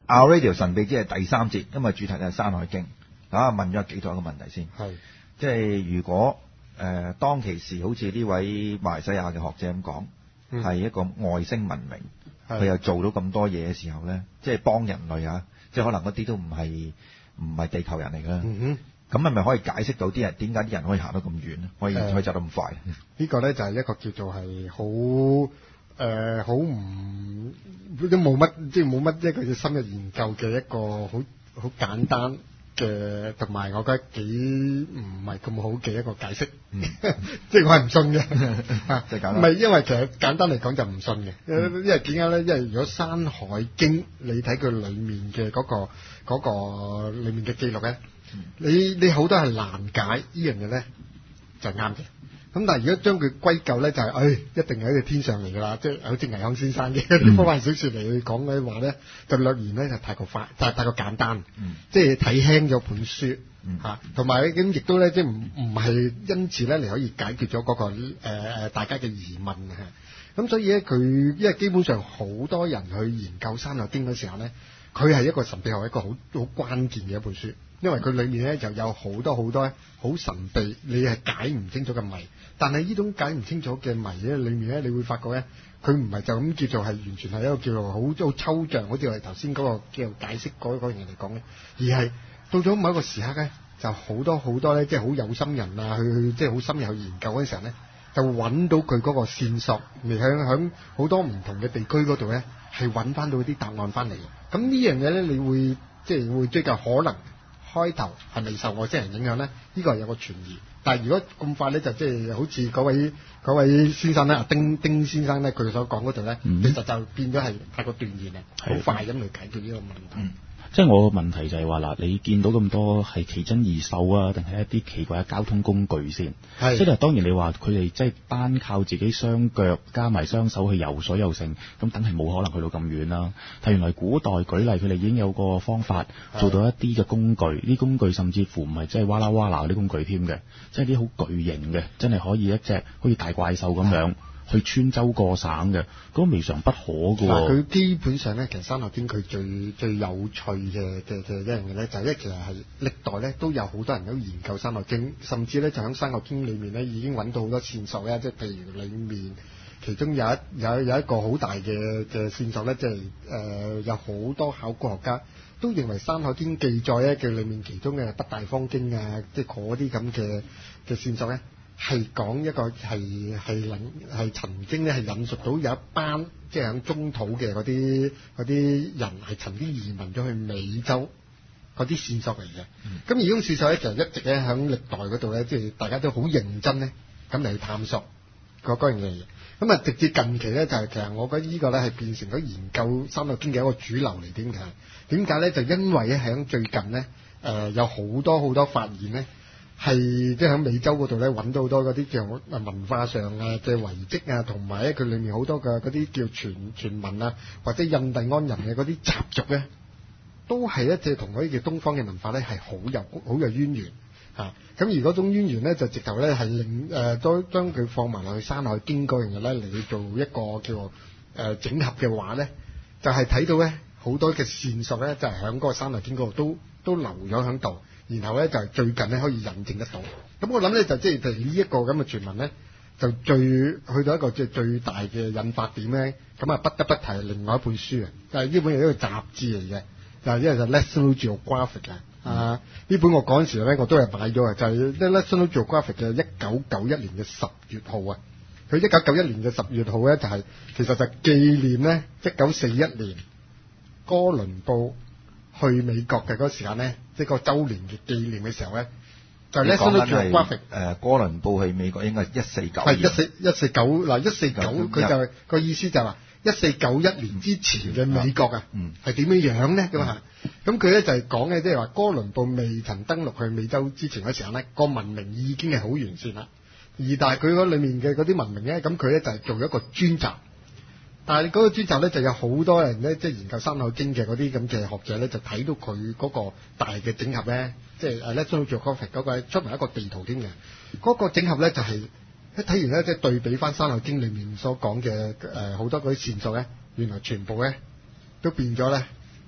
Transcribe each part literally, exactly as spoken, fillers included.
Our Radio 神秘之夜第三節，今日主題就係《山海經》。啊，問咗幾多個問題先？ 係， 即係如果誒、呃、當其時好似呢位馬來西亞嘅學者咁講，係、嗯、一個外星文明，佢又做到咁多嘢嘅時候咧，即係幫人類啊，即係可能嗰啲都唔係唔係地球人嚟㗎。嗯哼。咁係咪可以解釋到啲人點解啲人可以行得咁遠咧？可以、呃、可以走得咁快？呢、 呢個咧就係一個叫做係好誒好唔都冇乜即係冇乜一個要深入研究嘅一個好好簡單嘅，同埋我覺得幾唔係咁好嘅一個解釋。嗯、即係我係唔信嘅嚇，即係簡單。唔係因為其實簡單嚟講就唔信嘅、嗯，因為點解咧？因為如果《山海經》你睇佢裡面嘅嗰、嗰個嗰、嗰個裡面嘅記錄咧。你你好多係難解呢樣嘢咧，就啱嘅。咁但係如果將佢歸咎咧，就係、是、誒、哎、一定係喺個天上嚟㗎啦，即係好似倪匡先生嘅啲科幻小説嚟講嘅話咧，就略言咧就太過快，太太過簡單，嗯、即係睇輕咗本書嚇，同埋咁亦都咧即係唔唔係因此咧你可以解決咗嗰、那個誒、呃、大家嘅疑問嚇。咁所以咧佢因為基本上好多人去研究《山海經》嘅時候咧，佢係一個神秘學一個好好關鍵嘅一本書。因為佢裏面咧就有好多好多好神秘，你係解唔清楚嘅謎。但係呢種解唔清楚嘅謎咧，裏面咧你會發覺咧，佢唔係就咁叫做係完全係一個叫做好好抽象，好似我哋頭先嗰個叫做解釋嗰嗰樣嘢嚟講咧，而係到咗某一個時刻咧，就好多好多咧，即係好有心人啊，去去即係好深入去研究嗰陣時候咧，就揾到佢嗰個線索，嚟響響好多唔同嘅地區嗰度咧，係揾翻到啲答案翻嚟嘅。咁呢樣嘢咧，你會即係會追究可能。開頭係未受外星人影響咧？呢、呢個係有個傳疑。但係如果咁快咧，就即係好似嗰位嗰位先生咧，阿丁丁先生咧，佢所講嗰度咧，其實就變咗係太過斷言啦，好快咁嚟解決呢個問題。嗯即係我個問題就係話嗱，你見到咁多係奇珍異獸啊，定係一啲奇怪嘅交通工具先？係。即係當然你話佢哋即係單靠自己雙腳加埋雙手去游水又成，咁等係冇可能去到咁遠啦。但原來古代舉例，佢哋已經有個方法做到一啲嘅工具，啲工具甚至乎唔係即係哇啦哇啦嗰啲工具添嘅，即係啲好巨型嘅，真係可以一隻好似大怪獸咁樣。去穿州過省嘅，嗰個未嘗不可㗎喎。 嗱，佢基本上咧，其實《山海經》佢最最有趣嘅嘅嘅一樣嘢咧，就係、是、咧，其實係歷代咧都有好多人都研究《山海經》，甚至咧就喺《山海經》裏面咧已經揾到好多線索咧，即係譬如裡面其中有一有有一個好大嘅嘅線索咧，即係誒有好多考古學家都認為《山海經》記載咧嘅裡面其中嘅《北大方經》啊，即係嗰啲咁嘅嘅線索咧。係講一個係係引係曾經咧係引述到有一班即係喺中土嘅嗰啲嗰啲人係曾經移民咗去美洲嗰啲線索嚟嘅。咁、嗯、而呢種線索咧就一直咧喺歷代嗰度咧，即係大家都好認真咧咁嚟去探索嗰嗰樣嘢。咁啊，直至近期咧就係、是、其實我覺得呢個咧係變成咗研究《山海經》嘅一個主流嚟。點解？點解咧？就因為咧喺最近咧誒、呃、有好多好多發現咧。係即係喺美洲嗰度咧揾到好多嗰啲叫文化上啊嘅遺跡啊，同埋咧佢裡面好多嘅嗰啲叫傳傳聞啊，或者印第安人嘅嗰啲習俗咧，都係一隻同嗰啲叫東方嘅文化咧係好有好有淵源嚇。咁、啊、而嗰種淵源咧就直頭咧係令誒將將佢放埋落去《山海經》嗰樣嘢咧嚟去做一個叫誒、呃、整合嘅話咧，就係、是、睇到咧好多嘅線索咧就係喺嗰個《山海經》嗰度都都留咗喺度。然後咧就係、是、最近咧可以印證得到，咁我諗咧就即係譬如呢一個咁嘅傳聞咧，就最去到一個即係最大嘅引發點咧，咁啊不得不提另外一本書啊，就係呢本係一個雜誌嚟嘅，就係因為就 National Geographic 啊，啊呢本我嗰陣時咧我都係買咗啊，就係、是、National Geographic 嘅一九九一年嘅十月號啊，佢一九九一年嘅十月號咧就係、是、其實就紀念咧一九四一年哥倫布去美國嘅嗰個時間咧，即係個週年嘅紀念嘅時候咧，就係咧相當於 Geographic 誒哥倫布去美國應該係一四九係一四一四九嗱一四九佢就係個意思就係話一四九一年之前嘅美國啊，係點樣樣咧咁啊？咁佢咧就係講嘅即係話哥倫布未曾登陸去美洲之前嘅時候咧，個文明已經係好完善啦。而但係佢嗰裡面嘅嗰啲文明咧，咁佢咧就係做一個專集。但係嗰個專集咧就有好多人咧，即係研究《山海經》嘅嗰啲咁嘅學者咧，就睇到佢嗰個大嘅整合咧，即係誒咧將做 graphic 嗰個出埋一個地圖添嘅。嗰、那個整合咧就係、是、一睇完咧，即係對比翻《山海經》裡面所講嘅誒好多嗰啲線索咧，原來全部咧都變咗咧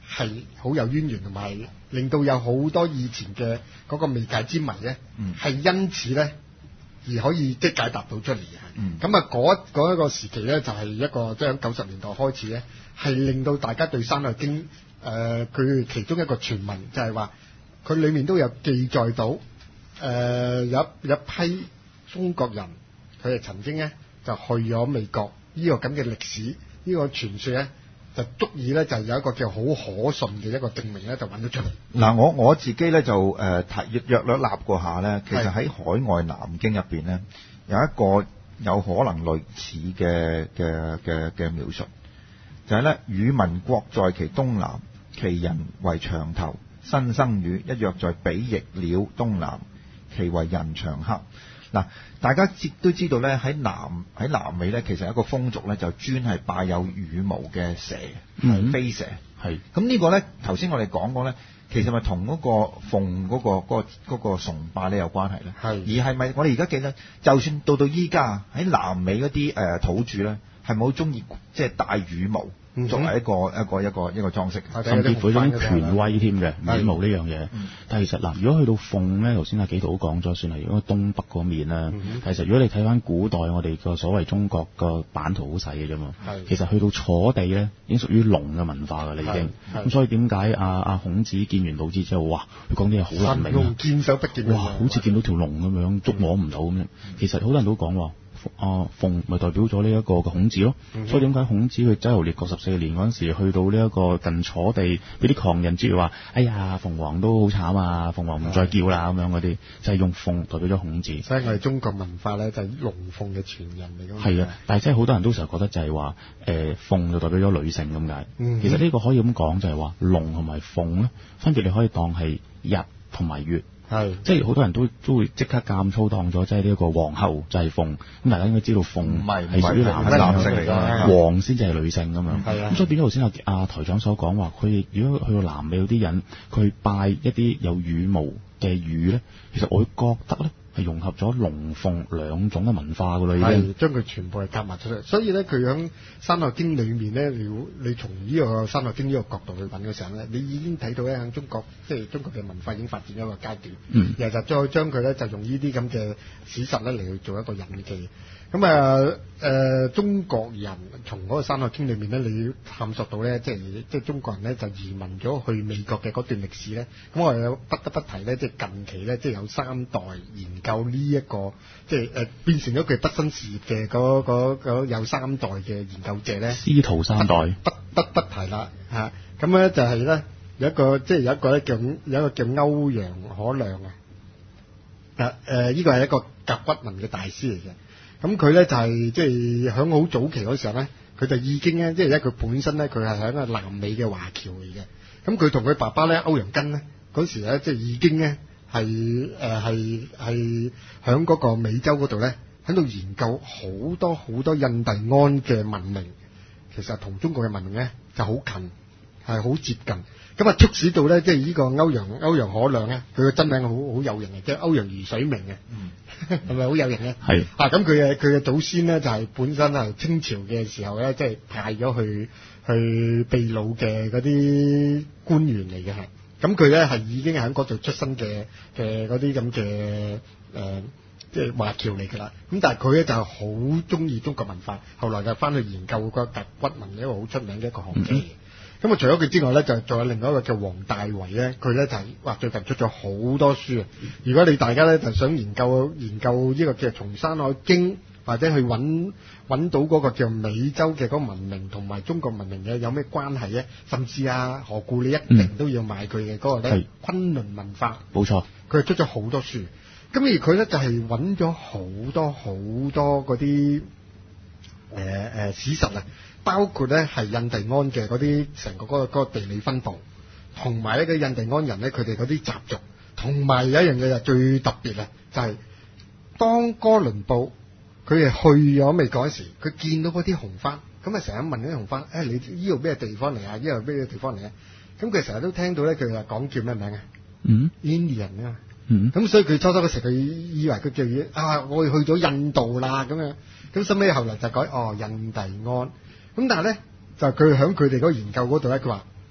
係好有淵源，同埋令到有好多以前嘅嗰個未解之謎咧，係、嗯、因此咧而可以即係解答到出嚟嘅。咁啊嗰嗰一個時期咧，就係、是、一個即係喺九十年代開始咧，係令到大家對《山海經》誒佢其中一個傳聞就係話佢裡面都有記載到誒、呃、有一有一批中國人佢哋曾經咧就去咗美國。呢個咁嘅歷史，呢、這個傳說咧，就足以咧就有一個叫好可信嘅一個證明咧，就揾到出嚟。嗱， 我我自己咧就誒提約約略立過下咧，其實喺海外南經入邊咧，有一個有可能類似嘅嘅嘅嘅描述，就係、是、咧與民國在其東南，其人為長頭，新生羽，一躍在比翼鳥東南，其為人長黑。嗱，大家都知道咧，喺南喺南美咧，其實有一個風俗咧，就專係拜有羽毛嘅蛇，係、嗯、飛蛇。係咁呢個咧，頭先我哋講過咧，其實咪同嗰個鳳嗰、嗰個嗰、嗰個嗰個、崇拜咧有關係咧。係而係咪我哋而家記得，就算到到依家喺南美嗰啲誒土著咧，係咪好中意即係戴羽毛？作為一個、嗯、一個一個一個裝飾， 甚至乎有啲權威添嘅羽毛呢樣嘢。但係其實嗱，如果去到鳳咧，頭先阿紀陶都講咗，算係如果東北嗰面啦。其實如果你睇翻古代我哋個所謂中國個版圖好細嘅啫嘛。其實去到楚地咧，已經屬於龍嘅文化㗎啦，已經。咁所以點解阿阿孔子見完老子之後，哇！佢講啲嘢好難明啊！神龍見首不見，哇！好似見到條龍咁樣，捉摸唔到咁樣。其實好多人都講話。啊，鳳咪代表咗呢一個嘅孔子咯、嗯，所以點解孔子去周遊列國十四年嗰陣時，去到呢一個近楚地，俾啲狂人知道話，哎呀，鳳凰都好慘啊，鳳凰唔再叫啦咁樣嗰啲，就係、是、用鳳代表咗孔子。 所以我哋中國文化咧就係龍鳳嘅傳人嚟㗎。 係啊，但係真係好多人都成日覺得就係話，誒、呃、鳳就代表咗女性咁解、嗯。其實呢個可以咁講，就係話龍同埋鳳咧，分別你可以當係日同埋月。係，即係好多人都都會即刻監粗當咗，即係呢一個皇后就係鳳，咁大家應該知道鳳係屬於男性嚟㗎，皇先至係女性咁樣。係啊，咁所以變咗頭先阿阿台長所講話，佢如果去到南美有啲人，佢拜一啲有羽毛嘅魚咧，其實我覺得咧係融合咗龍鳳兩種嘅文化㗎啦，已經將佢全部係夾埋出嚟。所以咧，佢喺《山海經》裏面咧，你你從呢個《山海經》呢個角度去揾嘅時候咧，你已經睇到咧喺中國，即係中國嘅文化已經發展咗一個階段。嗯，然後就再將佢咧就用呢啲咁嘅史實咧嚟去做一個引記。咁啊誒，中國人從嗰個《山海經》裏面咧，你要探索到咧，即係即係中國人咧就移民咗去美國嘅嗰段歷史咧。咁我又不得不提咧，即係近期咧，即係有三代研究呢、這、一個，即係誒、呃、變成咗佢畢生事業嘅嗰嗰嗰有三代嘅研究者咧。 司徒三代不不不，不提啦嚇。咁、啊、咧就係咧有一個，即係有一個咧叫有一個叫歐陽可亮啊。誒、呃、誒，呢個係一個甲骨文嘅大師嚟嘅。咁佢咧就係即係喺好早期嗰時候咧，佢就已經咧，即係咧佢本身咧，佢係喺個南美嘅華僑嚟嘅。咁佢同佢爸爸咧歐陽根咧嗰時咧，即係已經咧係誒係係喺嗰個美洲嗰度咧，喺度研究好多好多印第安嘅文明，其實同中國嘅文明咧就好近，係好接近。咁啊，促使到咧，即係呢個歐陽歐陽可亮咧，佢個真名好好有型嘅，即係歐陽魚水明嘅，係咪好有型咧？係啊，咁佢嘅佢嘅祖先咧就係、是、本身係清朝嘅時候咧，即、就、係、是、派咗去去秘魯嘅嗰啲官員嚟嘅，係咁佢咧係已經喺嗰度出身嘅嘅嗰啲咁嘅誒，即係華僑嚟㗎啦。咁但係佢咧就係好中意中國文化，後來就翻去研究個甲骨文，一個好出名嘅一個學者。嗯咁啊，除咗佢之外咧，就仲有另外一個叫黃大維咧，佢咧就係、是、哇最近出咗好多書啊！如果你大家咧就想研究研究呢個叫從山海經，或者去揾揾到嗰個叫美洲嘅嗰個文明同埋中國文明嘅有咩關係咧？甚至啊何故你一定都要買佢嘅嗰個咧崑崙文化，冇錯，佢係出咗好多書。咁而佢咧就係揾咗好多好多嗰啲誒誒史實啊！包括咧係印第安嘅嗰啲成個嗰個嗰個地理分佈，同埋呢個印第安人咧佢哋嗰啲習俗，同埋有一樣嘢就最特別啊，就係、是、當哥倫布佢係去咗美國嗰時，佢見到嗰啲紅花，咁啊成日問嗰啲紅花，誒、哎、你呢度咩地方嚟啊？呢度咩地方嚟啊？咁佢成日都聽到咧，佢話講叫咩名啊？嗯 ，Indian 啊，嗯，咁所以佢初初嗰時佢以為佢叫啊，我去咗印度啦咁樣，咁收尾後來就改哦印第安。咁但係咧，就佢喺佢哋嗰個研究嗰度咧，佢話唔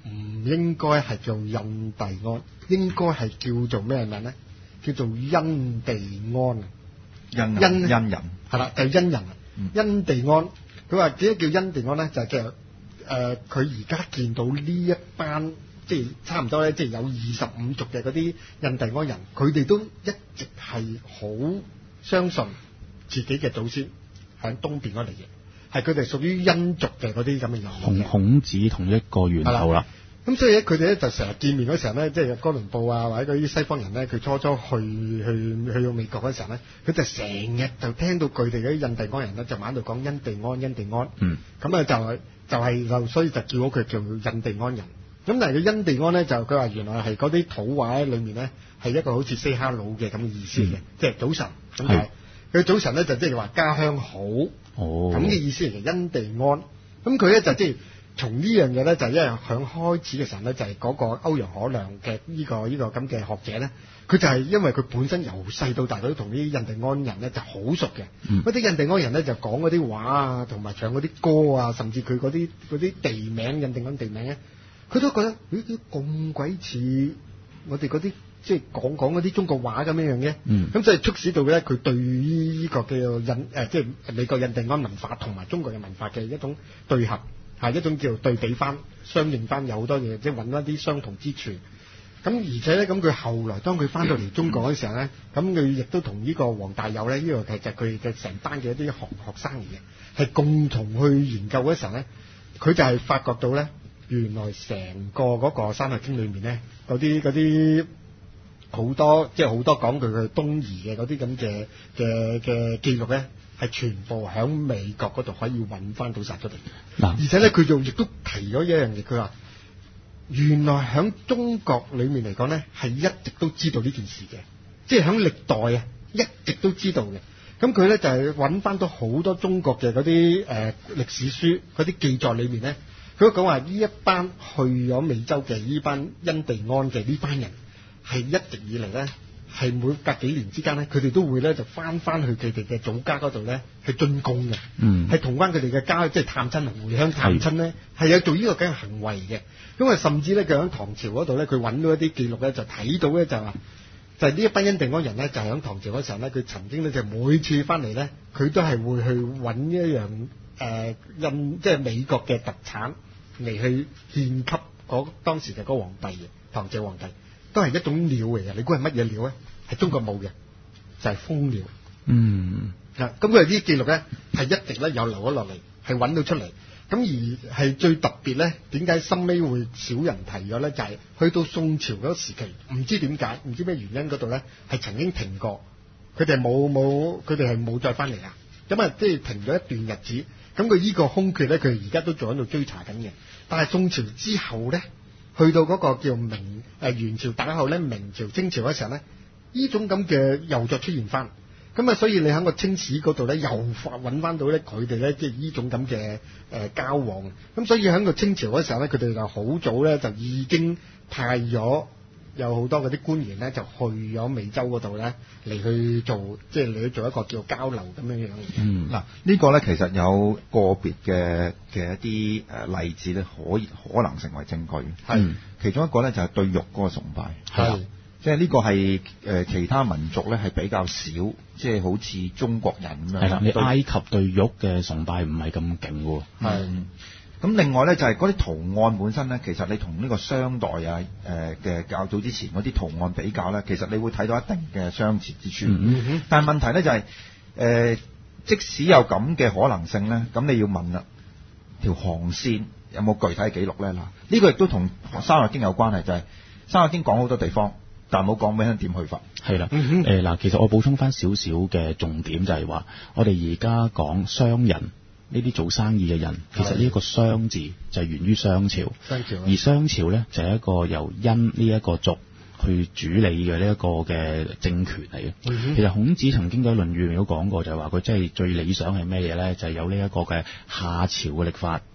唔應該係叫印第安，應該係叫做咩名咧？叫做因地安。 因因因人係啦，就係、因人啊。 嗯、 因地安，佢話點解叫因地安咧？就係、是、其實誒，佢而家見到呢一班即係差唔多咧，即係有二十五族嘅嗰啲印第安人，佢哋都一直係好相信自己嘅祖先喺東邊嗰嚟嘅，係佢哋屬於因族嘅嗰啲咁嘅人。 孔孔子同一個源頭啦。 咁所以咧，佢哋咧就成日見面嗰時候咧，即係哥倫布啊，或者嗰啲西方人咧，佢初初去去去到美國嗰時候咧，佢就成日就聽到佢哋嗰啲印第安人咧，就喺度講因地安，因地安。 嗯。 咁啊就係就係就所以就叫佢叫印地安人。咁但係佢因地安咧，就佢話原來係嗰啲土話裏面咧，係一個好似 say hello 嘅咁嘅意思嘅，嗯、即係早晨。咁係。佢早晨咧就即係話家鄉好。哦。咁嘅意思嚟嘅因地安。咁佢咧就即係。從呢樣嘢咧，就係因為響開始嘅時候咧，就係、是、嗰個歐陽可亮嘅呢、這個呢、這個咁嘅學者咧，佢就係因為佢本身由細到大都同啲印第安人咧就好熟嘅，嗰啲、嗯、印第安人咧就講嗰啲話啊，同埋唱嗰啲歌啊，甚至佢嗰啲嗰啲地名印第安地名咧，佢都覺得咦咁鬼似我哋嗰啲即係講講嗰啲中國話咁樣樣嘅，咁、嗯、所以促使到咧佢對於呢個叫做印誒、呃、即係美國印第安文化同埋中國嘅文化嘅一種對合。係一種叫對比翻、相應翻，有好多嘢，即係揾一啲相同之處。咁而且咧，咁佢後來當佢翻到嚟中國嗰時候咧，咁佢亦都同呢個黃大佑咧，呢、呢個其實佢嘅成班嘅一啲學學生嚟嘅，係共同去研究嗰時候咧，佢就係發覺到咧，原來成個嗰個《山海經》裏面咧，嗰啲嗰啲好多即係好多講佢嘅東夷嘅嗰啲咁嘅嘅嘅記錄咧。係全部喺美國嗰度可以揾翻到晒出嚟，而且咧佢就亦都提咗一樣嘢，佢話原來喺中國裏面嚟講咧，係一直都知道呢件事嘅，即係喺歷代啊一直都知道嘅。咁佢咧就係揾翻到好多中國嘅嗰啲誒歷史書嗰啲記載裏面咧，佢都講話呢一班去咗美洲嘅呢班因地安嘅呢班人係一直以嚟咧。係每隔幾年之間咧，佢哋都會咧就翻翻去佢哋嘅祖家嗰度咧，去進貢嘅，嗯，係同翻佢哋嘅家即係探親啊，回鄉探親咧，係有做呢個咁嘅行為嘅。因為甚至咧，佢喺唐朝嗰度咧，佢揾到一啲記錄咧，就睇到咧就話，就係呢一班因地安人咧，就喺唐朝嗰時候咧，佢曾經咧就每次翻嚟咧，佢都係會去揾一樣誒印即係美國嘅特產嚟去獻給嗰當時嘅嗰個皇帝嘅唐朝皇帝。都係一種鳥嚟嘅，你估係乜嘢鳥咧？係中國冇嘅，就係、是、蜂鳥。嗯，啊，咁佢哋啲記錄咧係一直咧有留咗落嚟，係揾到出嚟。咁而係最特別咧，點解深尾會少人提咗咧？就係、是、去到宋朝嗰時期，唔知點解，唔知咩原因嗰度咧，係曾經停過。佢哋冇冇，佢哋係冇再翻嚟啊！咁啊，即係停咗一段日子。咁佢依個空缺咧，佢而家都仲喺度追查緊嘅。但係宋朝之後咧。去到嗰個叫明誒、呃、元朝打後咧，明朝清朝嗰時候咧，呢種咁嘅又再出現翻，咁啊，所以你喺個清史嗰度咧，又發揾翻到咧佢哋咧，即係呢種咁嘅誒交往，咁所以喺個清朝嗰時候咧，佢哋就好早咧就已經派咗有好多嗰啲官員咧，就去咗美洲嗰度咧嚟去做，即係嚟去做一個叫交流咁樣樣。嗯，嗱呢個咧其實有個別嘅嘅一啲誒例子咧，可以可能成為證據。係是，其中一個咧就係對玉嗰個崇拜。係是，即係呢個係誒其他民族咧係比較少，即係好似中國人咁樣。係啦，你埃及對玉嘅崇拜唔係咁勁喎。係是。嗯咁另外咧就係嗰啲圖案本身咧，其實你同呢個商代啊誒嘅較早之前嗰啲圖案比較咧，其實你會睇到一定嘅相似之處。嗯哼。但係問題咧就係、是、誒、呃，即使有咁嘅可能性咧，咁你要問啦，條航線有冇具體嘅記錄咧？嗱，呢個亦都同《山海經》有關係，就係、是《山海經》講好多地方，但係冇講俾人點去法。 係啦。誒嗱、呃，其實我補充翻少少嘅重點就係話，我哋而家講商人。呢啲做生意嘅人，其實呢一個商字就係源於商朝，商朝而商朝咧就係一個由殷呢一個族去主理嘅呢一個嘅政權嚟嘅。嗯、哼其實孔子曾經喺《論語》都講過，就係話佢真係最理想係咩嘢咧？就係、是、有呢一個嘅夏朝嘅曆法，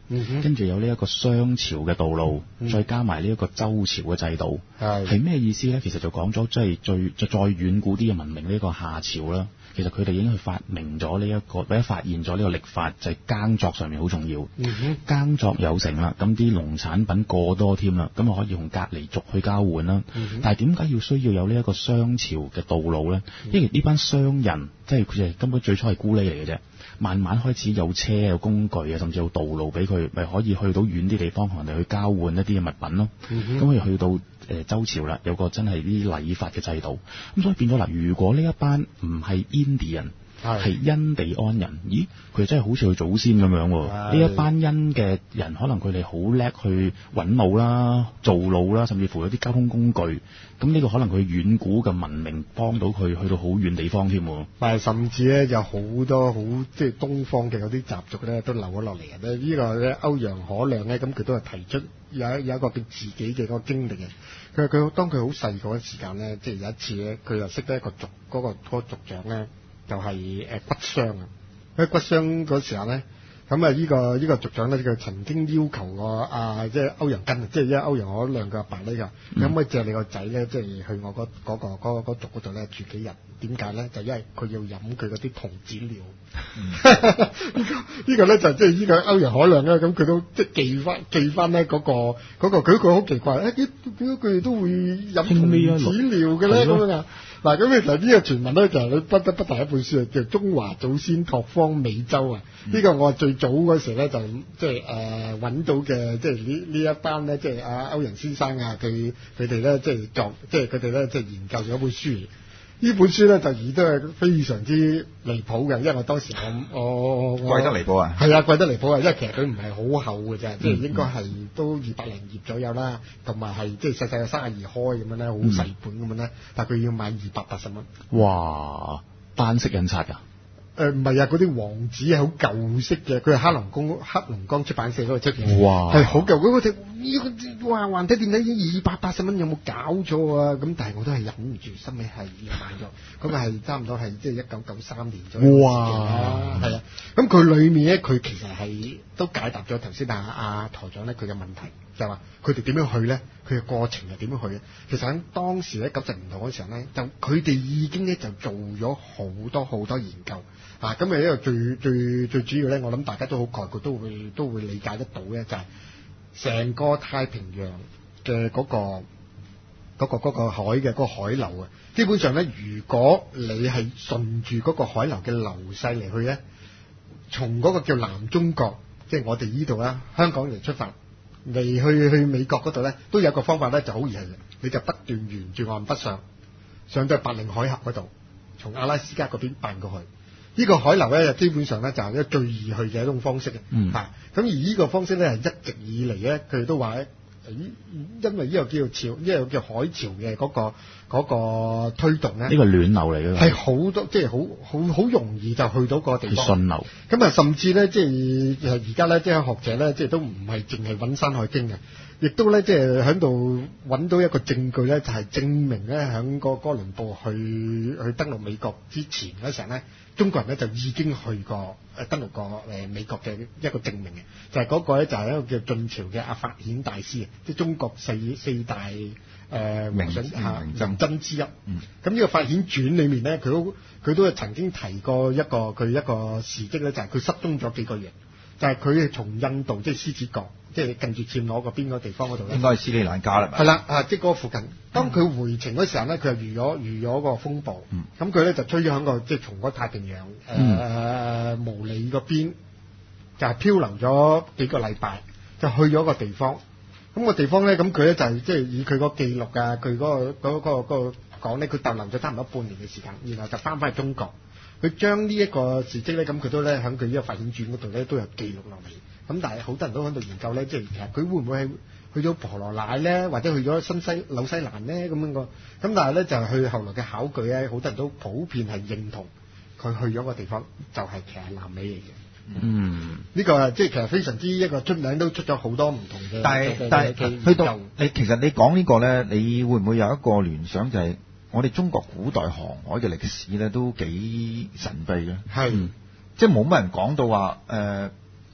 嗯、跟住有呢一個商朝嘅道路，嗯、再加埋呢一個周朝嘅制度，係咩意思咧？其實就講咗即係最就再遠古啲嘅文明呢個夏朝啦。其實佢哋已經去發明咗呢一個，或者發現咗呢個曆法，就係、是、耕作上面好重要。嗯、耕作有成啦，咁啲農產品過多添啦，咁啊可以同隔離族去交換啦。嗯、但係點解要需要有呢一個商朝嘅道路咧？嗯、因為呢班商人即係佢哋根本最初係孤喱嚟嘅啫，慢慢開始有車有工具啊，甚至有道路俾佢，咪可以去到遠啲地方同人哋去交換一啲嘅物品咯。咁可以去到誒、呃、周朝啦，有個真係啲禮法嘅制度，咁所以變咗啦。如果呢一班唔係印第人，係印第安人，咦？佢真係好似佢祖先咁樣喎。呢一班印嘅人，可能佢哋好叻去揾路啦、做路啦，甚至乎有啲交通工具。咁呢個可能佢遠古嘅文明幫到佢去到好遠地方添。 但係甚至咧有好多好即係東方嘅嗰啲習俗咧，都留咗落嚟嘅咧。呢個咧歐陽可亮咧，咁佢都係提出有有一個佢自己嘅嗰個經歷嘅。佢佢當佢好細個嘅時間咧，即係有一次咧，佢又識得一個族嗰、嗰個嗰、嗰個族長咧。就係誒骨傷啊！喺骨傷嗰時候咧，咁啊依個依個族長咧，佢曾經要求我啊，即係歐陽根啊，即係因為歐陽可亮嘅阿爸呢個，可唔可以借你個仔咧，即係去我嗰嗰個嗰嗰族嗰度咧住幾日？點解咧？就因為佢要飲佢嗰啲童子尿。呢個呢個咧就即係呢個歐陽可亮咧，咁佢都即係記翻記翻咧嗰個嗰個佢佢好奇怪，誒點點解佢哋都會飲童子尿嘅咧咁樣啊？嗱，咁其實呢個傳聞咧就係你不得不提一本書啊，叫《中華祖先拓荒美洲》啊。呢、嗯、個我最早嗰時咧就即係誒揾到嘅，即係呢呢一班咧，即係阿歐陽先生啊，佢佢哋咧即係作，即係佢哋咧即係研究咗一本書。呢本書咧就亦都係非常之離譜嘅，因為我當時我我我貴得離譜啊， 係啊，貴得離譜啊，因為其實佢唔係好厚嘅啫，即係、嗯、應該係都二百零頁左右啦，同埋係即係細細嘅三十二開咁樣咧，好細本咁樣咧，但係佢要買二百八十蚊。 哇！單色印刷㗎？ 誒唔係啊，嗰啲黃紙係好舊式嘅，佢係黑龍江黑龍江出版社嗰度出嘅， 哇， 係好舊嗰個隻，哇！橫睇電睇已經二百八十蚊，有冇搞錯啊？咁但係我都係忍唔住，心尾係要買咗。嗰個係差唔多係即係一九九三年左右。哇！係啊，咁佢裡面咧，佢其實係都解答咗頭先阿阿台長咧佢嘅問題，就係話佢哋點樣去咧？佢嘅過程係點樣去咧？其實喺當時咧九十年代嗰時候咧，就佢哋已經咧就做咗好多好多研究。啊，咁啊呢個最最最主要咧，我諗大家都好概括都會都會理解得到咧，就係、是、成個太平洋嘅嗰、那個嗰、那個嗰、那個海嘅嗰個海流啊，基本上咧，如果你係順住嗰個海流嘅流勢嚟去咧，從嗰個叫南中國，即係我哋呢度啦，香港嚟出發嚟去去美國嗰度咧，都有個方法咧，就好易係嘅，你就不斷沿住岸北上，上到白令海峽嗰度，從阿拉斯加嗰邊扮過去。呢個海流咧，基本上咧就係一最易去嘅一種方式嘅，嚇、嗯。咁、啊、而呢個方式咧係一直以嚟咧，佢哋都話咧，因為呢個叫做潮，呢個叫海潮嘅嗰、那個嗰、那個推動咧， 呢個暖流嚟嘅， 係好多即係好好好容易就去到個地方。順流。咁啊，甚至咧即係而家咧，即係學者咧，即係都唔係淨係揾《山海經》嘅。亦都咧，即係喺度揾到一個證據咧，就係、是、證明咧，喺個哥倫布去去登陸美國之前嗰時候咧，中國人咧就已經去過誒登陸過誒美國嘅一個證明嘅，就係、是、嗰個咧就係一個叫晉朝嘅阿法顯大師啊，即係中國四四大誒名將名真之一。嗯，咁呢個法顯傳裏面咧，佢都佢都曾經提過一個佢一個事蹟咧，就係、是、佢失蹤咗幾個月，就係佢係從印度即係獅子國。即係近住暹羅嗰邊個地方嗰度咧， 應該係斯里蘭卡啦，係啦，啊，即係嗰個附近。當佢回程嗰時候咧，佢就遇咗遇咗個風暴，咁佢咧就吹咗喺個即係從嗰太平洋誒、嗯呃、毛里嗰邊，就係、是、漂流咗幾個禮拜，就去咗個地方。咁、那個地方咧，咁佢咧就係即係以佢個記錄啊，佢嗰、那個嗰、那個嗰、那個講咧，佢逗留咗差唔多半年嘅時間，然後就翻返去中國。佢將呢一個事蹟咧，咁佢都咧喺佢呢個發現傳嗰度咧都有記錄落嚟。咁但係好多人都喺度研究咧，即係其實佢會唔會係去咗婆羅乃咧，或者去咗新西紐西蘭咧咁樣個？咁但係咧就係去後來嘅考據咧，好多人都普遍係認同佢去咗個地方就係、是、其實南美嚟嘅。嗯，呢個即係其實非常之一個出名，都出咗好多唔同嘅。 但係但係去到你其實你講呢個咧，你會唔會有一個聯想就係我哋中國古代航海嘅歷史咧都幾神秘嘅？係、嗯，即係冇乜人講到話誒。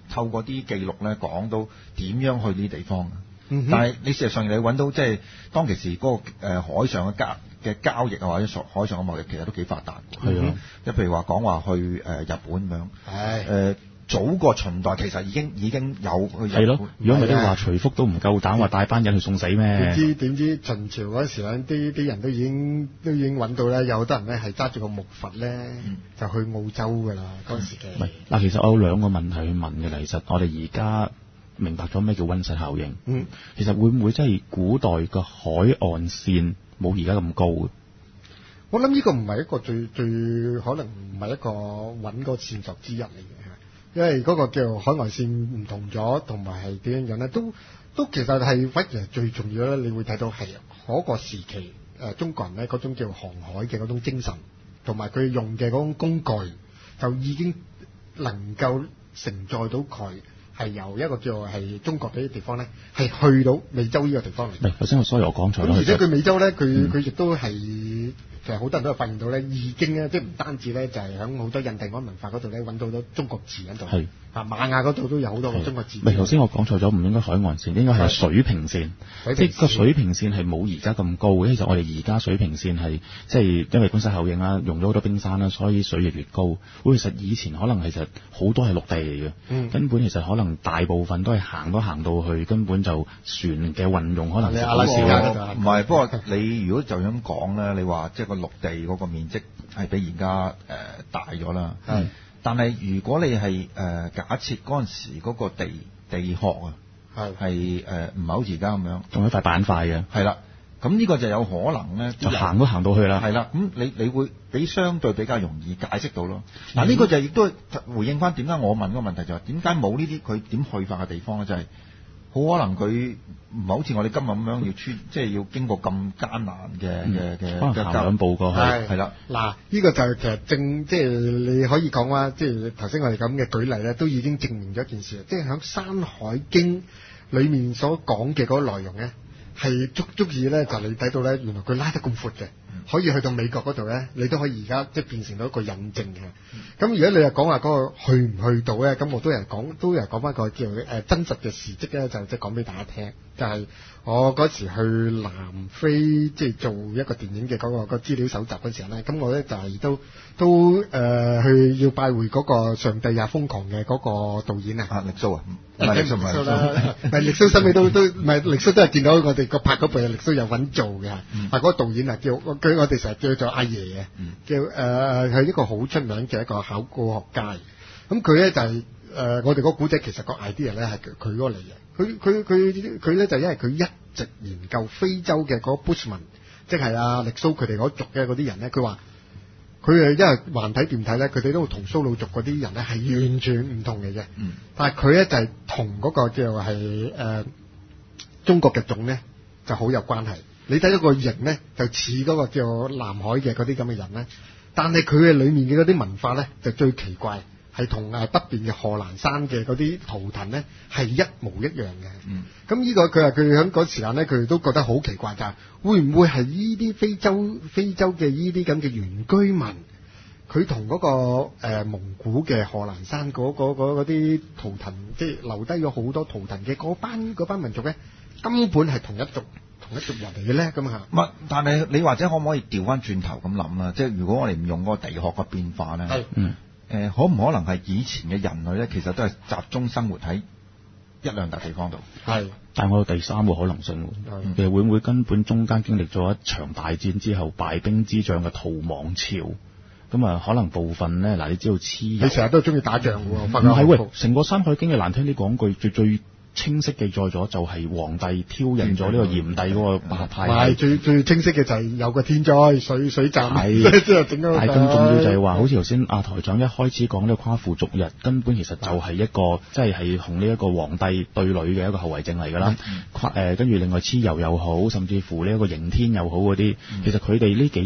透過啲記錄咧講到點樣去呢啲地方。 嗯、 但係你事實上你揾到即係當其時嗰、那個、呃、海上嘅交嘅交易啊，或者海上嘅貿易其實都幾發達。 係啊， 即係譬如話講話去、呃、日本咁樣。 係、 呃早過秦代其實已經已經有去日本。 係咯，如果唔係你話徐福都唔夠膽話帶班人去送死咩？ 點知點知秦朝嗰時咧，啲啲人都已經都已經揾到咧，有好多人咧係揸住個木筏咧、嗯、就去澳洲㗎啦嗰陣時嘅。 唔係嗱，其實我有兩個問題去問嘅啦。其實我哋而家明白咗咩叫溫室效應。 嗯， 其實會唔會真係古代嘅海岸線冇而家咁高嘅？ 我諗呢個唔係一個最最可能唔係一個揾個線索之一嚟嘅。因為嗰個叫海岸線唔同咗，同埋係點樣樣咧，都都其實係反而最重要咧。你會睇到係嗰個時期誒、呃、中國人咧嗰種叫航海嘅嗰種精神，同埋佢用嘅嗰種工具，就已經能夠承載到佢係由一個叫係中國嘅地方咧，係去到美洲呢個地方嚟。 頭先我 sorry 我講錯啦。 而且佢美洲咧，佢佢亦都係。其實好多人都發現到咧，已經咧，即係唔單止咧，就係喺好多印第安文化嗰度咧揾到好多中國字喺度。係啊，瑪雅嗰度都有好多個中國字。唔係頭先我講錯咗，唔應該海岸線，應該係水平線。即係個水平線係冇而家咁高嘅。其實我哋而家水平線係即係因為溫室效應啦，用咗好多冰山啦，所以水域越高。其實以前可能其實好多係陸地嚟嘅、嗯，根本其實可能大部分都係行都行到去，根本就船嘅運用可能少少。 唔係，不過你如果就咁講咧，你話即係陸地嗰個面積係比而家誒大咗啦，係。但係如果你係誒、呃、假設嗰陣時嗰個地地殼啊，係係誒唔係好似而家咁樣， 仲有一塊板塊嘅， 係啦。咁呢個就有可能咧， 就行都行到去啦。 係啦，咁你你會比相對比較容易解釋到咯。嗱、嗯，呢個就亦都回應翻點解我問嗰個問題就係點解冇呢啲佢點去法嘅地方咧？就係、是。好可能佢唔係好似我哋今日咁樣要穿，即係要經過咁艱難嘅嘅嘅，可能行兩步過去係啦。嗱， 呢、這個就係其實正即係你可以講話，即係頭先我哋咁嘅舉例咧，都已經證明咗一件事，即係喺《山海經》裏面所講嘅嗰個內容咧，係足足以咧就你睇到咧，原來佢拉得咁闊嘅。可以去到美國嗰度咧，你都可以而家即係變成到一個印證嘅。咁、嗯、如果你又講話嗰個去唔去到咧，咁我都係講都係講翻個叫誒、呃、真實嘅事蹟咧，就即係講俾大家聽。就係、是、我嗰時去南非即係做一個電影嘅嗰、那個、那個資料搜集嗰時候咧，咁我咧就係、是、都都誒、呃、去要拜會嗰個上帝也瘋狂嘅嗰個導演啊， 力蘇啊，唔係力蘇唔係力蘇， 唔係力蘇，收尾都都唔係力蘇都係見到我哋個拍嗰部嘅力蘇有份做嘅，嗯、但係嗰個導演啊叫佢我哋成日叫做阿爺嘅，叫誒係、呃、一個好出名嘅一個考古學家。咁佢咧就係、是、誒、呃、我哋個古仔其實個 idea 咧係佢嗰個嚟嘅。佢佢佢佢咧就因為佢一直研究非洲嘅嗰 Bushman， 即係阿力蘇佢哋嗰族嘅嗰啲人咧，佢話佢誒因為橫睇掂睇咧，佢哋都同蘇魯族嗰啲人咧係完全唔同嘅啫。嗯，但係佢咧就係同嗰個叫係誒、呃、中國嘅種咧就好有關係。你睇到個形咧就似嗰個叫南海嘅嗰啲咁嘅人咧，但係佢嘅裏面嘅嗰啲文化咧就最奇怪。係同誒北邊嘅賀蘭山嘅嗰啲圖騰咧係一模一樣嘅。嗯，咁呢個佢話佢喺嗰時間咧，佢都覺得好奇怪，就係會唔會係呢啲非洲非洲嘅呢啲咁嘅原居民，佢同嗰個、呃、蒙古嘅賀蘭山嗰嗰啲圖騰，即係留低咗好多圖騰嘅嗰班嗰班民族咧，根本係同一族同一族人嚟嘅咧，咁嚇。 唔係，但係你或者可唔可以調翻轉頭咁諗啦？即係如果我哋唔用嗰個地殼嘅變化咧，係嗯。誒、呃，可唔可能係以前嘅人類咧？其實都係集中生活喺一兩笪地方度。係， 但係我有第三個可能性，其實會唔會根本中間經歷咗一場大戰之後，敗兵之將嘅逃亡潮？咁啊，可能部分咧，嗱，你知道蚩尤， 你成日都中意打仗喎。唔係喂，成個《山海經》嘅難聽啲講句，最最清晰記載咗就係黃帝挑釁咗呢個炎帝嗰個白派。 係最最清晰嘅就係有個天災，水水浸，之後整咗。 係咁重要就係話，好似頭先阿台長一開始講呢個夸父逐日，根本其實就係一個即係係同呢一個黃帝對壘嘅一個後遺症嚟㗎啦。誒，跟住另外蚩尤又好，甚至乎呢一個刑天又好嗰啲，其實佢哋呢幾族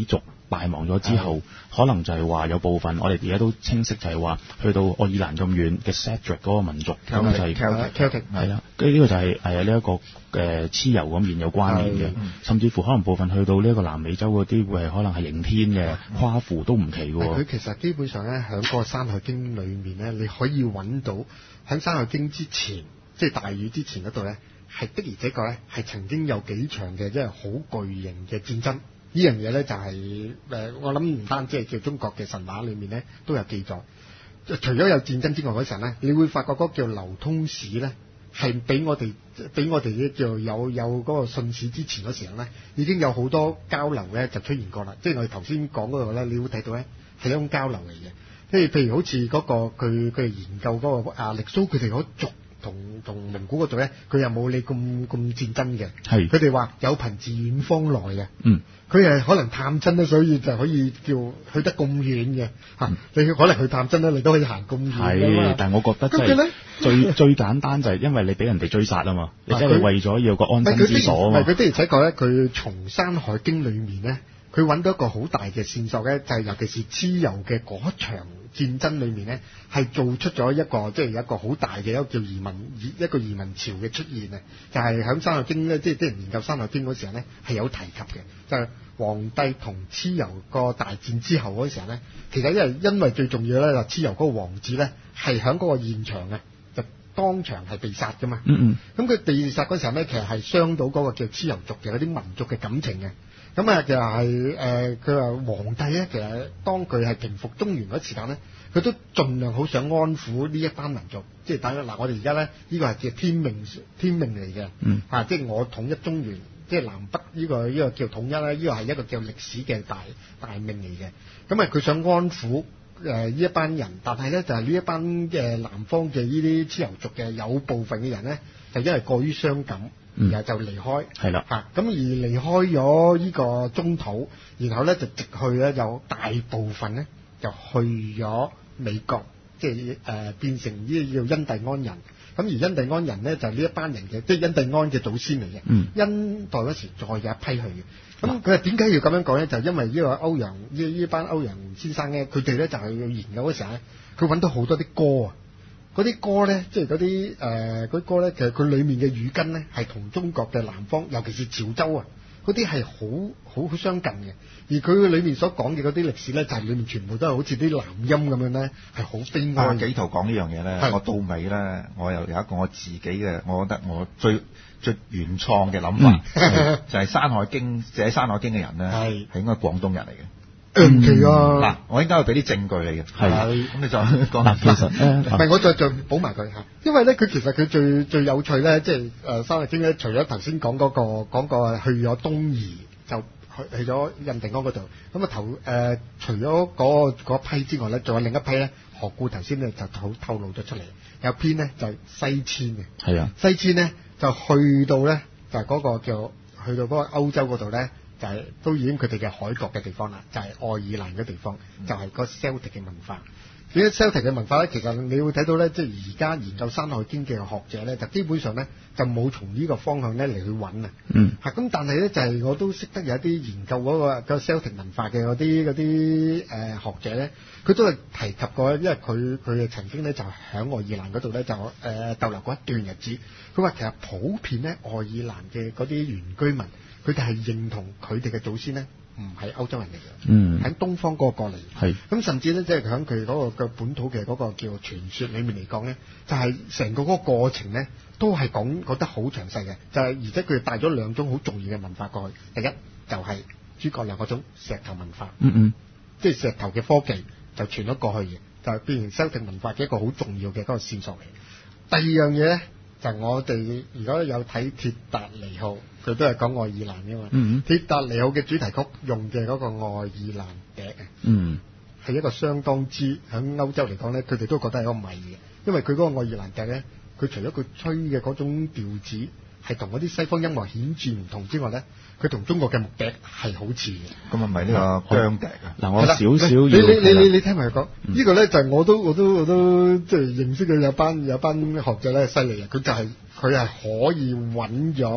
敗亡咗之後，可能就係話有部分我哋而家都清晰就係話去到愛爾蘭咁遠嘅 Cedric 嗰個民族，咁就係係啦，跟住呢個就係誒呢一個誒蚩尤嗰面有關聯嘅，甚至乎可能部分去到呢一個南美洲嗰啲會係可能係刑天嘅夸父都唔奇嘅喎。 佢其實基本上咧喺嗰個《山海經》裏面咧，你可以揾到喺《山海經》之前，即係大禹之前嗰度咧，係的而且確咧係曾經有幾場嘅即係好巨型嘅戰爭。呢樣嘢咧就係、是、誒，我諗唔單止係叫中國嘅神話裏面咧都有記載。除咗有戰爭之外嗰陣咧，你會發覺嗰個叫流通史咧，係俾我哋俾我哋叫有有嗰個信史之前嗰時候咧，已經有好多交流咧就出現過啦。即係我哋頭先講嗰度咧，你會睇到咧係一種交流嚟嘅。即係譬如好似嗰、嗰個佢佢研究嗰個亞力蘇，佢哋嗰族同同蒙古嗰度咧，佢又冇你咁咁戰爭嘅。係佢哋話有朋自遠方來嘅。嗯。佢係可能探親咧，所以就可以叫去得咁遠嘅嚇。嗯、你可能去探親咧，你都可以行咁遠。係，但係我覺得真係最最簡單就係因為你俾人哋追殺啊嘛，你真係為咗要有個安身之所啊嘛。佢的而且確咧，佢從《山海經》裏面咧，佢揾到一個好大嘅線索咧，就係、是、尤其是蚩尤嘅嗰場戰爭裏面咧，係做出咗一個即係、就是、一個好大嘅一個叫移民一個移民潮嘅出現啊！就係喺《山海經》咧，即係啲人研究《山海經》嗰時候咧，係有提及嘅，就係、是、黃帝同蚩尤個大戰之後嗰時候咧，其實因為因為最重要咧，就蚩尤嗰個王子咧係喺嗰個現場啊，就當場係被殺噶嘛。嗯嗯。咁佢被殺嗰時候咧，其實係傷到嗰個叫蚩尤族嘅嗰啲民族嘅感情嘅。咁啊，其實係誒，佢話皇帝咧，其實當佢係平復中原嗰時間咧，佢都盡量好想安撫呢一班民族，即係等嗱，我哋而家咧呢個係叫天命天命嚟嘅，嗯，嚇、啊，即係我統一中原，即係南北呢、這個呢、這個叫統一咧，呢、這個係一個叫歷史嘅大大命嚟嘅。咁啊，佢想安撫誒呢一班人，但係咧就係、是、呢一班嘅南方嘅呢啲蚩尤族嘅有部分嘅人咧，就因為過於傷感。然後就離開，係啦嚇，咁而離開咗呢個中土，然後咧就直去咧，有大部分咧就去咗美國，即係誒、呃、變成呢個叫印第安人。咁而印第安人咧就係、是、呢一班人嘅，即係印第安嘅祖先嚟嘅。嗯，殷代嗰時再有一批去嘅。咁佢話點解要咁樣講咧？就因為呢個歐陽呢呢班歐陽先生咧，佢哋咧就係、是、要研究嗰時候咧，佢揾到好多啲歌啊。嗰啲歌咧，即係嗰啲誒嗰啲歌咧，其實佢裡面嘅語根咧，係同中國嘅南方，尤其是潮州啊，嗰啲係好好好相近嘅。而佢裡面所講嘅嗰啲歷史咧，就係、是、裡面全部都係好似啲南音咁樣咧，係好悲哀。 幾圖講呢樣嘢咧，我到尾咧，我又有一個我自己嘅，我覺得我最最原創嘅諗法，嗯、就係、是《山海經》寫《山海經》嘅人咧，係係應該廣東人嚟嘅。 唔奇啊！ 嗱，我應該會俾啲證據你嘅，係咁你再講下。其實唔係，我再再補埋佢嚇，因為咧佢其實佢最最有趣咧，即係誒《山海經》咧，除咗頭先講嗰個講個去咗東夷，就去去咗印第安嗰度，咁啊頭誒除咗嗰嗰批之外咧，仲有另一批咧，何故頭先咧就透透露咗出嚟，有篇咧就係西遷嘅，係啊，西遷咧就去到咧就係嗰個叫去到嗰個歐洲嗰度咧。就係、是、都已經佢哋嘅海國嘅地方啦，就係、是、愛爾蘭嘅地方，嗯、就係個 Celtic 嘅文化。呢個 Celtic 嘅文化咧，其實你會睇到咧，即係而家研究《山海經》嘅學者咧，就基本上咧就冇從呢個方向咧嚟去揾啊。嗯。嚇咁，但係咧就係、是、我都識得有一啲研究嗰、那個、那個 Celtic 文化嘅嗰啲嗰啲誒學者咧，佢都係提及過，因為佢佢曾經咧就喺愛爾蘭嗰度咧就誒、呃、逗留過一段日子。佢話其實普遍咧愛爾蘭嘅嗰啲原居民。佢哋係認同佢哋嘅祖先咧，唔係歐洲人嚟嘅，嗯，喺東方嗰個過嚟，係咁甚至咧，即係喺佢嗰個嘅本土嘅嗰個叫傳說裡面嚟講咧，就係、是、成個嗰個過程咧，都係講講得好詳細嘅，就係、是、而且佢哋帶咗兩種好重要嘅文化過去，第一就係諸葛亮嗰種石頭文化，嗯嗯，即係石頭嘅科技就傳咗過去嘅，就係變成修訂文化嘅一個好重要嘅嗰個線索嚟。第二樣嘢咧。就我哋如果有睇《鐵達尼號》，佢都係講愛爾蘭嘅嘛。嗯，鐵達尼號嘅主題曲用嘅嗰個愛爾蘭笛啊，嗯，係一個相當之喺歐洲嚟講咧，佢哋都覺得係一個謎嘅，因為佢嗰個愛爾蘭笛咧，佢除咗佢吹嘅嗰種調子係同嗰啲西方音樂顯著唔同之外咧，佢同中國嘅木笛係好似嘅。咁啊，唔係呢個羌笛啊？嗱，我少少你你你你你聽埋佢講，嗯、個呢個咧就係、是、我都我都我都即係認識嘅有班有班學者咧犀利啊！佢就係佢係可以揾咗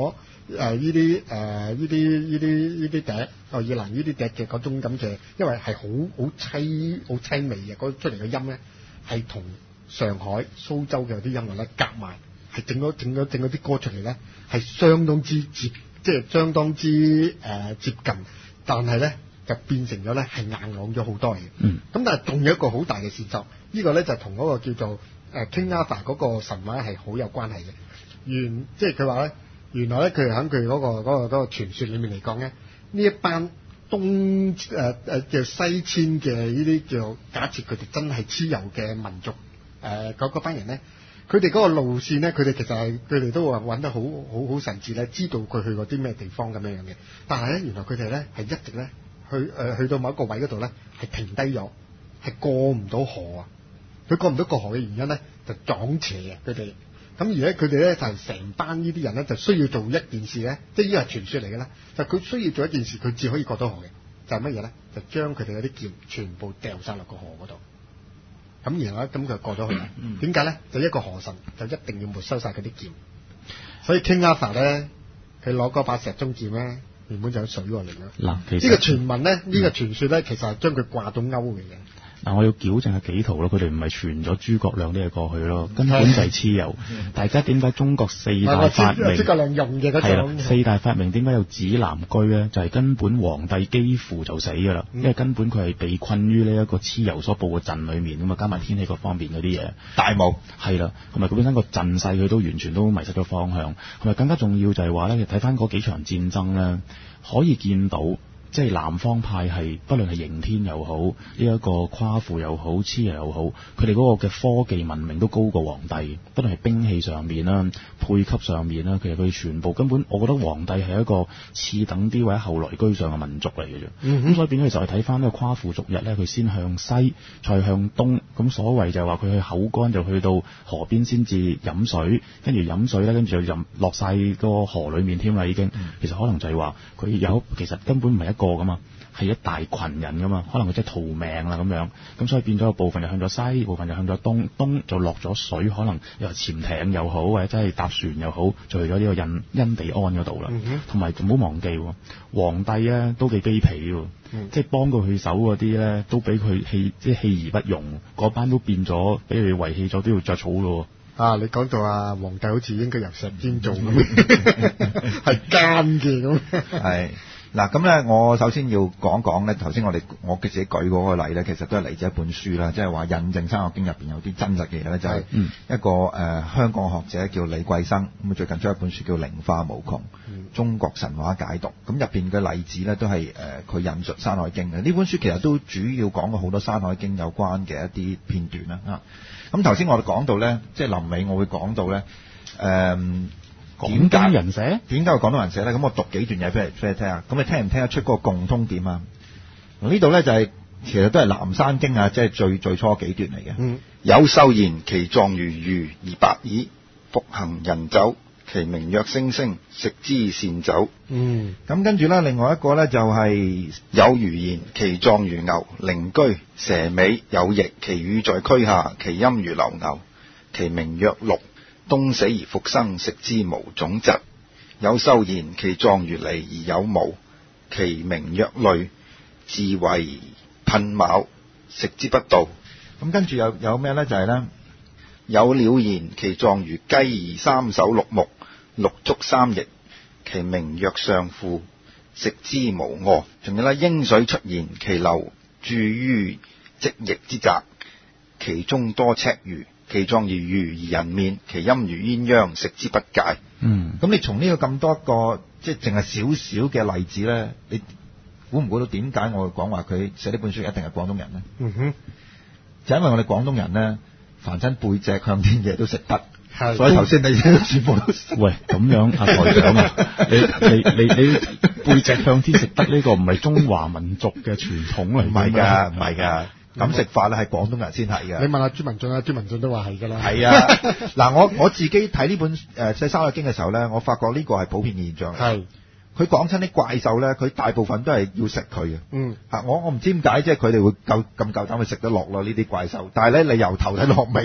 誒呢啲誒呢啲呢啲呢啲笛，愛爾蘭呢啲笛嘅嗰種咁嘅，因為係好好凄好凄美嘅，嗰出嚟嘅音咧係同上海、蘇州嘅啲音樂咧夾埋，係整咗整咗整咗啲歌出嚟咧，係相當之接，即係相當之誒、呃、接近，但係咧就變成咗咧係硬朗咗好多嘅。 嗯。咁但係仲有一個好大嘅線索，呢個咧就同嗰個叫做誒 King Arthur 嗰個神話係好有關係嘅。原即係佢話咧，原來咧佢喺佢嗰個嗰、嗰個嗰、嗰個傳說裡面嚟講咧，呢一班東誒誒叫西遷嘅呢啲叫假設佢哋真係蚩尤嘅民族誒嗰班人咧，佢哋嗰個路線咧，佢哋其實係佢哋都話揾得好好好神智咧，知道佢去過啲咩地方咁樣樣嘅。但係咧，原來佢哋咧係一直咧去誒、呃、去到某一個位嗰度咧係停低咗，係過唔到河啊！佢過唔到個河嘅原因咧就撞邪啊！佢哋。咁而咧，佢哋咧就係、是、成班呢啲人咧，就需要做一件事咧，即係呢個係傳說嚟嘅啦。就佢、是、需要做一件事，佢至可以過到河嘅，就係乜嘢咧？就將佢哋嗰啲劍全部掉晒落個河嗰度。咁然後咧，咁佢過咗去啦。點解咧？就一個河神就一定要沒收晒嗰啲劍。所以 King Arthur 咧，佢攞嗰把石中劍咧，原本就有水喎嚟嘅。嗱，其實呢個傳聞咧，呢、嗯、個傳說咧，其實係將佢掛到勾嘅嘢。 嗱，我要矯正下幾圖咯，佢哋唔係傳咗諸葛亮啲嘢過去咯，根本就係蚩尤。大家點解中國四大發明？諸葛亮用嘅嗰種。四大發明點解有指南居咧？就係、是、根本皇帝幾乎就死㗎啦、嗯，因為根本佢係被困於呢一個蚩尤所佈嘅陣裏面咁啊，加埋天氣各方面嗰啲嘢。大霧係啦，同埋佢本身個陣勢佢都完全都迷失咗方向，同埋更加重要就係話咧，睇翻嗰幾場戰爭咧，可以見到。即係南方派係，不論係刑天又好，呢、這、一個夸父又好，蚩尤又好，佢哋嗰個嘅科技文明都高過皇帝，不論係兵器上面啦、配給上面啦，其實佢哋全部根本，我覺得皇帝係一個次等啲或者後來居上嘅民族嚟嘅啫。咁、嗯、所以變咗，其實係睇翻呢個夸父逐日咧，佢先向西，再向東。咁所謂就係話佢去口乾就去到河邊先至飲水，跟住飲水咧，跟住就飲落晒個河裡面添啦已經。其實可能就係話佢有，其實根本唔係一個噶嘛，係一大群人噶嘛，可能佢真係逃命啦咁樣，咁所以變咗個部分就向咗西，部分就向咗東，東就落咗水，可能又潛艇又好，或者真係搭船又好，就去咗呢個印印地安嗰度啦。同埋唔好忘記，皇帝咧都幾卑鄙喎，嗯、即係幫佢去手嗰啲咧，都俾佢棄即係棄而不用，嗰班都變咗俾佢遺棄咗，都要着草咯。 啊！你講到啊，皇帝好似應該由石堅做咁，係奸嘅咁。 係。嗱咁咧，我首先要講講咧，頭先我哋我嘅自己舉嗰個例咧，其實都係嚟自一本書啦，即係話印證《山海經》入邊有啲真實嘅嘢咧，就係、是、一個誒、呃、香港學者叫李桂生，咁最近出一本書叫《靈化無窮：中國神話解讀》，咁入邊嘅例子咧都係誒佢引述《山海經》嘅。呢本書其實都主要講過好多《山海經》有關嘅一啲片段啦。啊，咁頭先我哋講到咧，即係臨尾我會講到咧，誒、呃。點解人寫？點解會廣東人寫咧？咁我讀幾段嘢俾你俾你聽下。咁你聽唔聽得出嗰個共通點啊？呢度咧就係、是、其實都係《南山經》啊，即係最最初幾段嚟嘅。嗯。 有獸言其狀如魚而白耳，復行人走，其名曰猩猩，食之善走。 嗯。咁跟住咧，另外一個咧就係、是、 有魚言其狀如牛，靈居，蛇尾有翼，其羽在區下，其音如流牛，其名曰鹿。冬死而復生，食之無種疾。有獸言其狀如狸而有毛，其名曰類，自為牝卯，食之不道。 咁跟住有有咩咧？就係、是、咧， 有鳥言其狀如雞而三手六目，六足三翼，其名曰上父，食之無餓。仲有咧，鷹水出言其流注於積翼之澤，其中多赤魚。其狀如魚而人面，其音如鴛鴦，食之不戒。 嗯，咁你從呢個咁多個即係淨係少少嘅例子咧，你估唔估到點解我會講話佢寫呢本書一定係廣東人咧？嗯哼，就因為我哋廣東人咧，凡親背脊向天嘅都食得，所以頭先你全部都食。喂，咁樣阿台長啊，你你你你背脊向天食得呢個唔係中華民族嘅傳統嚟？唔係㗎，唔係㗎。咁食法咧係廣東人先係嘅。 你問下朱文進啊，朱文進都話係㗎啦。 係啊，嗱我我自己睇呢本誒《寫山海經》嘅時候咧，我發覺呢個係普遍現象嚟。係。佢講親啲怪獸咧，佢大部分都係要食佢嘅。嗯。嚇，我我唔知點解，即係佢哋會夠咁夠膽去食得落咯呢啲怪獸。但係咧，你由頭睇落尾咧，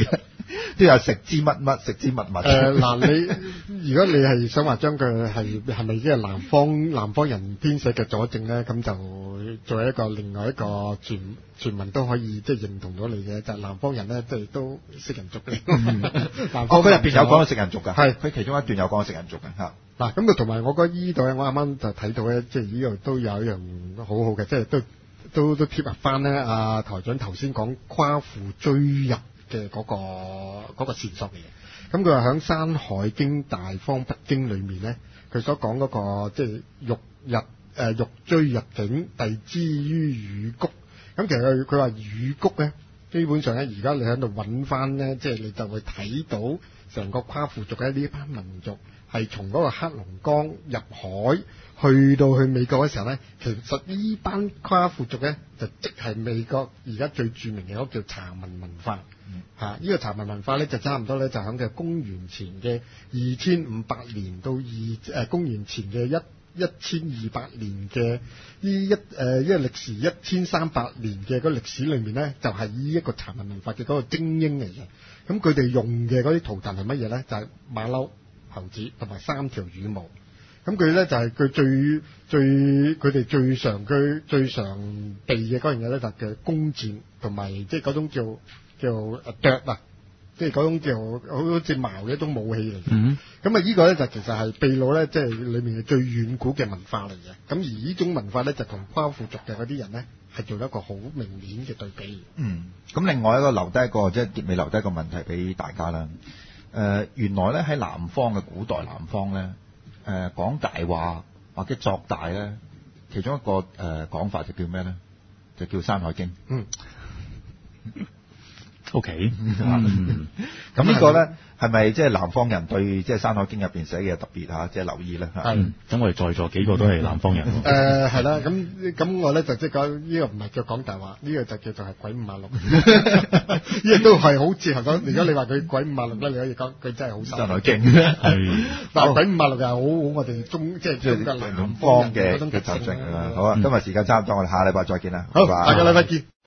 都有食之乜乜，食之乜乜。 誒嗱，你如果你係想話將佢係係咪即係南方南方人編寫嘅佐證咧，咁就作為一個另外一個傳傳聞都可以即係認同到你嘅，就係、南方人咧即係都食人族嘅。南方佢入邊有講到食人族㗎， 係佢其中一段有講到食人族嘅嚇。 嗱，咁啊同埋我覺得依度咧，我啱啱就睇到咧，即係呢度都有一樣好好嘅，即係都都都貼合翻咧。阿台長頭先講夸父追日嘅嗰、嗰個嗰、嗰個線索嚟嘅。咁佢話喺《山海經·大方北經》裏面咧，佢所講嗰、嗰個即係欲日誒欲追日景，遞之於乳谷。咁其實佢佢話乳谷咧，基本上咧而家你喺度揾翻咧，即係你就會睇到成個夸父族嘅呢班民族。係從嗰個黑龍江入海去到去美國嘅時候咧，其實呢班夸父族咧就即係美國而家最著名嘅嗰個叫查文文化。嗯，嚇、啊，呢、這個查文文化咧就差唔多咧就喺嘅公元前嘅二千五百年到二誒、呃、公元前嘅一一千二百年嘅呢一誒呢個歷時一千三百年嘅嗰歷史裏面咧，就係呢一個查文文化嘅嗰個精英嚟嘅。咁佢哋用嘅嗰啲圖騰係乜嘢咧？就係、是、馬騮、猴子同埋三條羽毛，咁佢咧就係佢最最佢哋最常佢最常備嘅嗰樣嘢咧，就叫弓箭同埋即係嗰種叫叫誒啄啊，即係嗰種叫好似矛嘅一種武器嚟嘅。嗯，咁啊呢個咧就其實係秘魯咧，即係裡面嘅最遠古嘅文化嚟嘅。咁而呢種文化咧就同夸父族嘅嗰啲人咧係做咗一個好明顯嘅對比。 嗯，咁另外一個留低一個即係結尾留低一個問題俾大家啦。誒、呃、原來咧喺南方嘅古代南方咧，誒、呃、講大話或者作大咧，其中一個誒、呃、講法就叫咩咧？就叫《山海經》。嗯。O K。嗯。咁呢個咧係咪即係南方人對即係《山海經》入邊寫嘅特別嚇，即係留意咧？ 係。咁我哋在座幾個都係南方人。 誒係啦，咁咁我咧就即係講呢個唔係叫講大話，呢、這個就叫做係鬼五馬六。呢個都係好似係講，如果你話佢鬼五馬六咧，你可以講佢真係好山海經。係。 但係鬼五馬六又係好好我哋中即係中嘅南方嘅嘅特徵啊！好啊，今日時間差唔多，我哋下禮拜再見啦。 好，下個禮拜見。